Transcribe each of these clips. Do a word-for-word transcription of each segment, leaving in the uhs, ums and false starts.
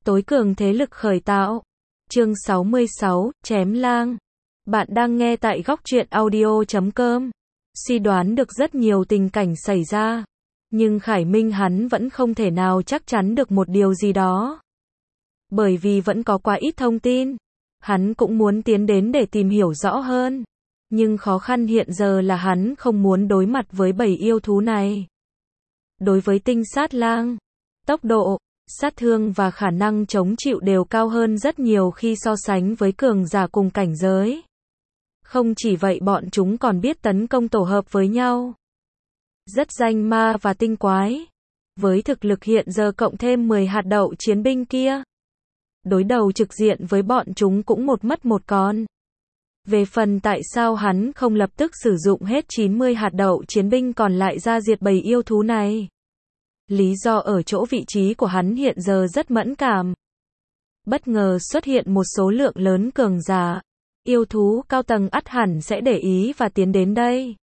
Tối cường thế lực khởi tạo. Chương sáu mươi sáu, chém lang. Bạn đang nghe tại góc truyện audio chấm com. Suy đoán được rất nhiều tình cảnh xảy ra, nhưng Khải Minh hắn vẫn không thể nào chắc chắn được một điều gì đó. Bởi vì vẫn có quá ít thông tin. Hắn cũng muốn tiến đến để tìm hiểu rõ hơn. Nhưng khó khăn hiện giờ là hắn không muốn đối mặt với bầy yêu thú này. Đối với tinh sát lang, tốc độ, sát thương và khả năng chống chịu đều cao hơn rất nhiều khi so sánh với cường giả cùng cảnh giới. Không chỉ vậy, bọn chúng còn biết tấn công tổ hợp với nhau. Rất danh ma và tinh quái. Với thực lực hiện giờ cộng thêm mười hạt đậu chiến binh kia, đối đầu trực diện với bọn chúng cũng một mất một còn. Về phần tại sao hắn không lập tức sử dụng hết chín mươi hạt đậu chiến binh còn lại ra diệt bầy yêu thú này? Lý do ở chỗ vị trí của hắn hiện giờ rất mẫn cảm. Bất ngờ xuất hiện một số lượng lớn cường giả, yêu thú cao tầng ắt hẳn sẽ để ý và tiến đến đây.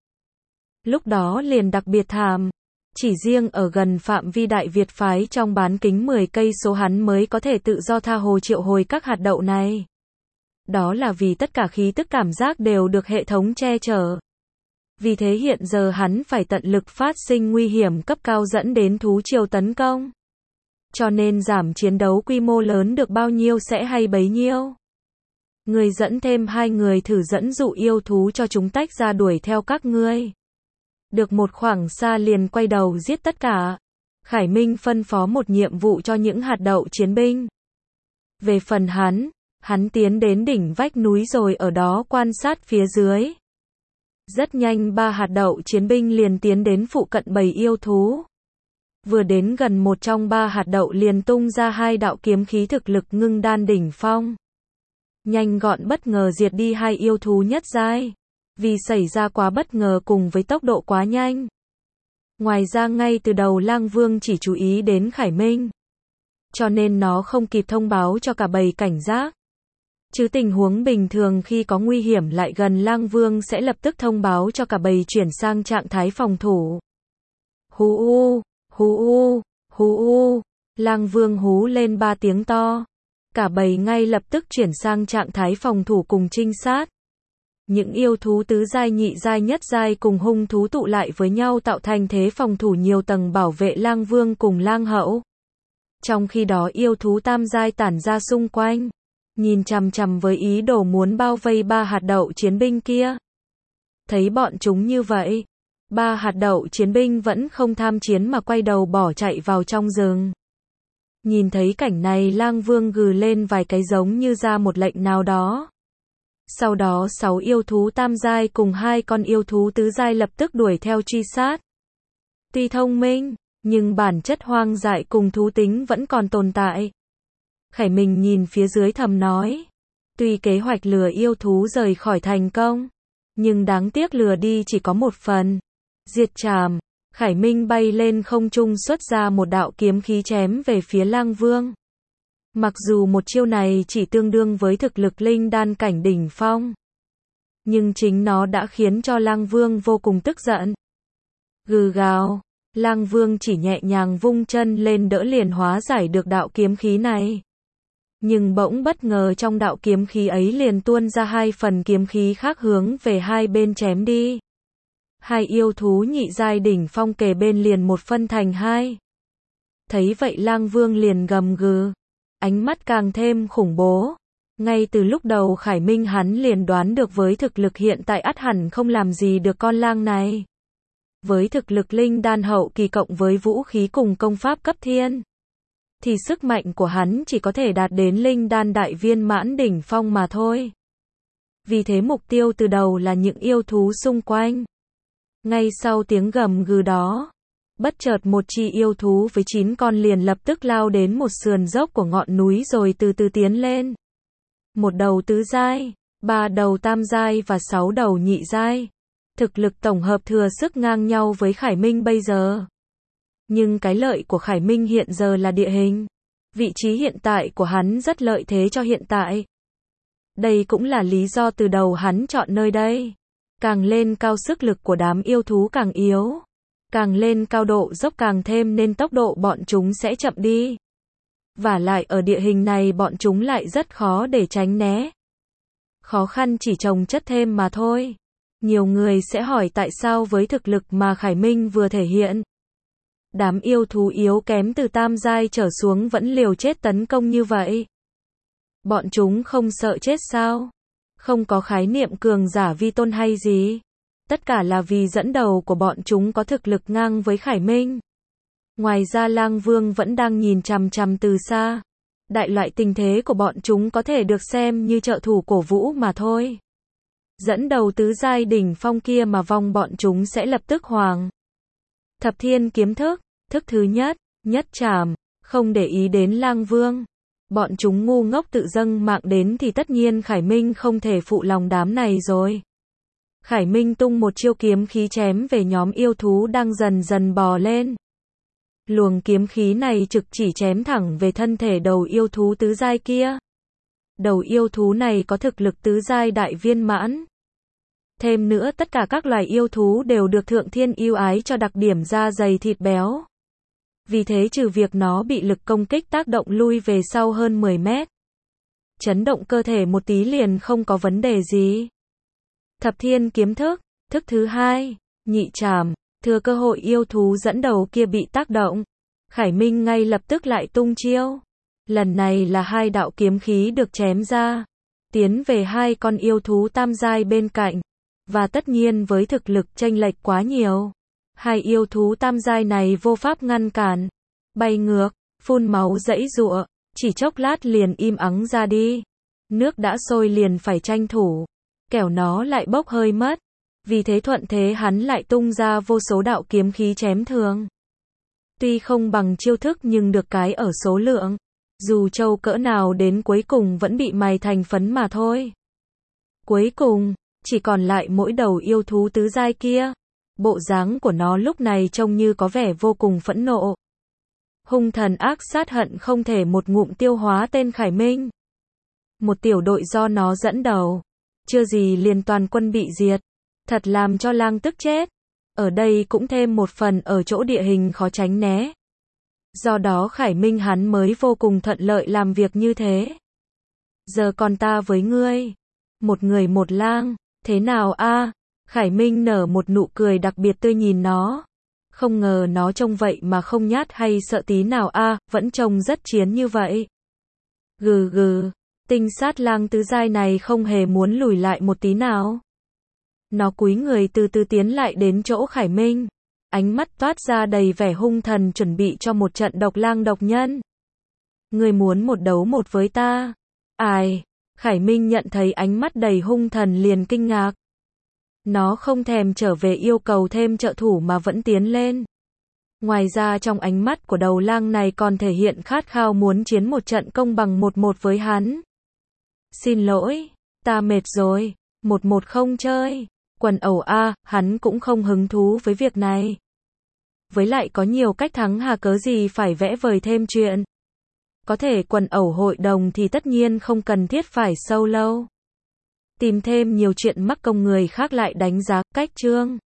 Lúc đó liền đặc biệt thảm. Chỉ riêng ở gần phạm vi Đại Việt phái trong bán kính mười cây số hắn mới có thể tự do tha hồ triệu hồi các hạt đậu này. Đó là vì tất cả khí tức cảm giác đều được hệ thống che chở. Vì thế hiện giờ hắn phải tận lực phát sinh nguy hiểm cấp cao dẫn đến thú triều tấn công. Cho nên giảm chiến đấu quy mô lớn được bao nhiêu sẽ hay bấy nhiêu. Người dẫn thêm hai người thử dẫn dụ yêu thú cho chúng tách ra đuổi theo các ngươi. Được một khoảng xa liền quay đầu giết tất cả. Khải Minh phân phó một nhiệm vụ cho những hạt đậu chiến binh. Về phần hắn, hắn tiến đến đỉnh vách núi rồi ở đó quan sát phía dưới. Rất nhanh ba hạt đậu chiến binh liền tiến đến phụ cận bầy yêu thú. Vừa đến gần một trong ba hạt đậu liền tung ra hai đạo kiếm khí thực lực ngưng đan đỉnh phong. Nhanh gọn bất ngờ diệt đi hai yêu thú nhất giai. Vì xảy ra quá bất ngờ cùng với tốc độ quá nhanh. Ngoài ra ngay từ đầu Lang Vương chỉ chú ý đến Khải Minh. Cho nên nó không kịp thông báo cho cả bầy cảnh giác. Chứ tình huống bình thường khi có nguy hiểm lại gần Lang Vương sẽ lập tức thông báo cho cả bầy chuyển sang trạng thái phòng thủ. Hú u, hú u, hú u, Lang Vương hú lên ba tiếng to. Cả bầy ngay lập tức chuyển sang trạng thái phòng thủ cùng trinh sát. Những yêu thú tứ giai nhị giai nhất giai cùng hung thú tụ lại với nhau tạo thành thế phòng thủ nhiều tầng bảo vệ Lang Vương cùng Lang Hậu. Trong khi đó yêu thú tam giai tản ra xung quanh, nhìn chằm chằm với ý đồ muốn bao vây ba hạt đậu chiến binh kia. Thấy bọn chúng như vậy, ba hạt đậu chiến binh vẫn không tham chiến mà quay đầu bỏ chạy vào trong rừng. Nhìn thấy cảnh này Lang Vương gừ lên vài cái giống như ra một lệnh nào đó. Sau đó sáu yêu thú tam giai cùng hai con yêu thú tứ giai lập tức đuổi theo truy sát. Tuy thông minh, nhưng bản chất hoang dại cùng thú tính vẫn còn tồn tại. Khải Minh nhìn phía dưới thầm nói. Tuy kế hoạch lừa yêu thú rời khỏi thành công, nhưng đáng tiếc lừa đi chỉ có một phần. Diệt trảm, Khải Minh bay lên không trung xuất ra một đạo kiếm khí chém về phía Lang Vương. Mặc dù một chiêu này chỉ tương đương với thực lực linh đan cảnh đỉnh phong, nhưng chính nó đã khiến cho Lang Vương vô cùng tức giận. Gừ gào, Lang Vương chỉ nhẹ nhàng vung chân lên đỡ liền hóa giải được đạo kiếm khí này. Nhưng bỗng bất ngờ trong đạo kiếm khí ấy liền tuôn ra hai phần kiếm khí khác hướng về hai bên chém đi. Hai yêu thú nhị giai đỉnh phong kề bên liền một phân thành hai. Thấy vậy Lang Vương liền gầm gừ, ánh mắt càng thêm khủng bố. Ngay từ lúc đầu Khải Minh hắn liền đoán được với thực lực hiện tại ắt hẳn không làm gì được con lang này. Với thực lực linh đan hậu kỳ cộng với vũ khí cùng công pháp cấp thiên, thì sức mạnh của hắn chỉ có thể đạt đến linh đan đại viên mãn đỉnh phong mà thôi. Vì thế mục tiêu từ đầu là những yêu thú xung quanh. Ngay sau tiếng gầm gừ đó, bất chợt một chi yêu thú với chín con liền lập tức lao đến một sườn dốc của ngọn núi rồi từ từ tiến lên. Một đầu tứ giai, ba đầu tam giai và sáu đầu nhị giai. Thực lực tổng hợp thừa sức ngang nhau với Khải Minh bây giờ. Nhưng cái lợi của Khải Minh hiện giờ là địa hình. Vị trí hiện tại của hắn rất lợi thế cho hiện tại. Đây cũng là lý do từ đầu hắn chọn nơi đây. Càng lên cao sức lực của đám yêu thú càng yếu. Càng lên cao độ dốc càng thêm nên tốc độ bọn chúng sẽ chậm đi. Vả lại ở địa hình này bọn chúng lại rất khó để tránh né. Khó khăn chỉ chồng chất thêm mà thôi. Nhiều người sẽ hỏi tại sao với thực lực mà Khải Minh vừa thể hiện, đám yêu thú yếu kém từ tam giai trở xuống vẫn liều chết tấn công như vậy. Bọn chúng không sợ chết sao? Không có khái niệm cường giả vi tôn hay gì. Tất cả là vì dẫn đầu của bọn chúng có thực lực ngang với Khải Minh. Ngoài ra Lang Vương vẫn đang nhìn chằm chằm từ xa. Đại loại tình thế của bọn chúng có thể được xem như trợ thủ cổ vũ mà thôi. Dẫn đầu tứ giai đỉnh phong kia mà vong bọn chúng sẽ lập tức hoàng. Thập thiên kiếm thức, thức thứ nhất, nhất trảm, không để ý đến Lang Vương. Bọn chúng ngu ngốc tự dâng mạng đến thì tất nhiên Khải Minh không thể phụ lòng đám này rồi. Khải Minh tung một chiêu kiếm khí chém về nhóm yêu thú đang dần dần bò lên. Luồng kiếm khí này trực chỉ chém thẳng về thân thể đầu yêu thú tứ giai kia. Đầu yêu thú này có thực lực tứ giai đại viên mãn. Thêm nữa tất cả các loài yêu thú đều được Thượng Thiên ưu ái cho đặc điểm da dày thịt béo. Vì thế trừ việc nó bị lực công kích tác động lui về sau hơn mười mét. Chấn động cơ thể một tí liền không có vấn đề gì. Thập thiên kiếm thức, thức thứ hai, nhị trảm, thừa cơ hội yêu thú dẫn đầu kia bị tác động. Khải Minh ngay lập tức lại tung chiêu. Lần này là hai đạo kiếm khí được chém ra. Tiến về hai con yêu thú tam giai bên cạnh. Và tất nhiên với thực lực chênh lệch quá nhiều. Hai yêu thú tam giai này vô pháp ngăn cản. Bay ngược, phun máu giãy giụa, chỉ chốc lát liền im ắng ra đi. Nước đã sôi liền phải tranh thủ. Kẻo nó lại bốc hơi mất. Vì thế thuận thế hắn lại tung ra vô số đạo kiếm khí chém thường. Tuy không bằng chiêu thức nhưng được cái ở số lượng. Dù trâu cỡ nào đến cuối cùng vẫn bị mài thành phấn mà thôi. Cuối cùng, chỉ còn lại mỗi đầu yêu thú tứ giai kia. Bộ dáng của nó lúc này trông như có vẻ vô cùng phẫn nộ. Hung thần ác sát hận không thể một ngụm tiêu hóa tên Khải Minh. Một tiểu đội do nó dẫn đầu. Chưa gì liền toàn quân bị diệt. Thật làm cho Lang tức chết. Ở đây cũng thêm một phần ở chỗ địa hình khó tránh né. Do đó Khải Minh hắn mới vô cùng thuận lợi làm việc như thế. Giờ còn ta với ngươi. Một người một lang. Thế nào a? Khải Minh nở một nụ cười đặc biệt tươi nhìn nó. Không ngờ nó trông vậy mà không nhát hay sợ tí nào a, vẫn trông rất chiến như vậy. Gừ gừ, tinh sát lang tứ giai này không hề muốn lùi lại một tí nào. Nó cúi người từ từ tiến lại đến chỗ Khải Minh. Ánh mắt toát ra đầy vẻ hung thần chuẩn bị cho một trận độc lang độc nhân. Ngươi muốn một đấu một với ta? Ai? Khải Minh nhận thấy ánh mắt đầy hung thần liền kinh ngạc. Nó không thèm trở về yêu cầu thêm trợ thủ mà vẫn tiến lên. Ngoài ra trong ánh mắt của đầu lang này còn thể hiện khát khao muốn chiến một trận công bằng một một với hắn. Xin lỗi, ta mệt rồi, một một không chơi. Quần ẩu a, hắn cũng không hứng thú với việc này. Với lại có nhiều cách thắng hà cớ gì phải vẽ vời thêm chuyện. Có thể quần ẩu hội đồng thì tất nhiên không cần thiết phải solo. Tìm thêm nhiều chuyện mắc công người khác lại đánh giá cách chương.